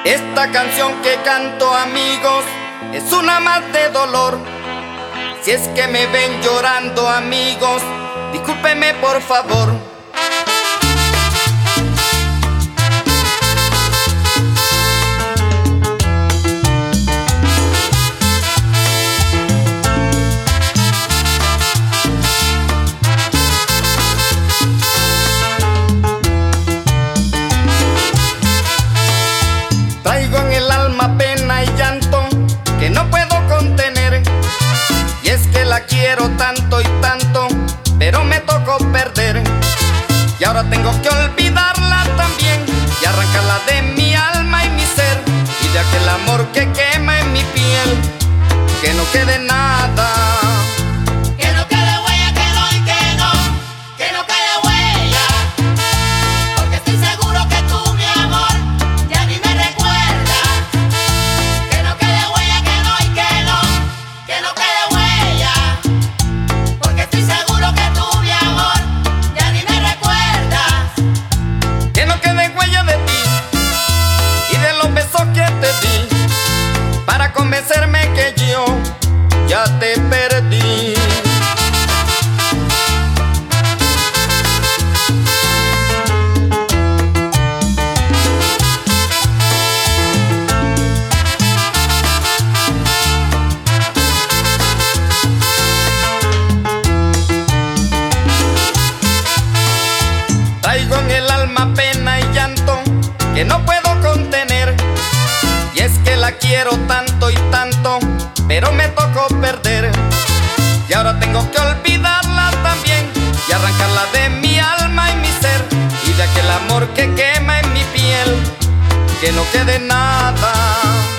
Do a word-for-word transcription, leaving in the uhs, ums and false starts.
Esta canción que canto, amigos, es una más de dolor. Si es que me ven llorando, amigos, discúlpenme por favor. Traigo en el alma pena y llanto que no puedo contener. Y es que la quiero tanto y tanto, pero me tocó perder. Y ahora tengo que olvidarla también y arrancarla de mi alma y mi ser. Y de aquel amor que quema en mi piel, que no quede nada. Que no quede huella, que no y que no, que no quede huella. Porque estoy seguro que tú, mi amor, ya ni me recuerdas. Que no quede huella, que no y que no, que no quede huella. Porque estoy seguro que tú, mi amor, ya ni me recuerdas. Que no quede huella de ti y de los besos que te di, para convencerme que yo ya te perdí. Traigo en el alma pena y llanto que no puedo contener. Y es que la quiero tanto y tanto, pero me tocó perder. Y ahora tengo que olvidarla también y arrancarla de mi alma y mi ser. Y de aquel amor que quema en mi piel, que no quede nada.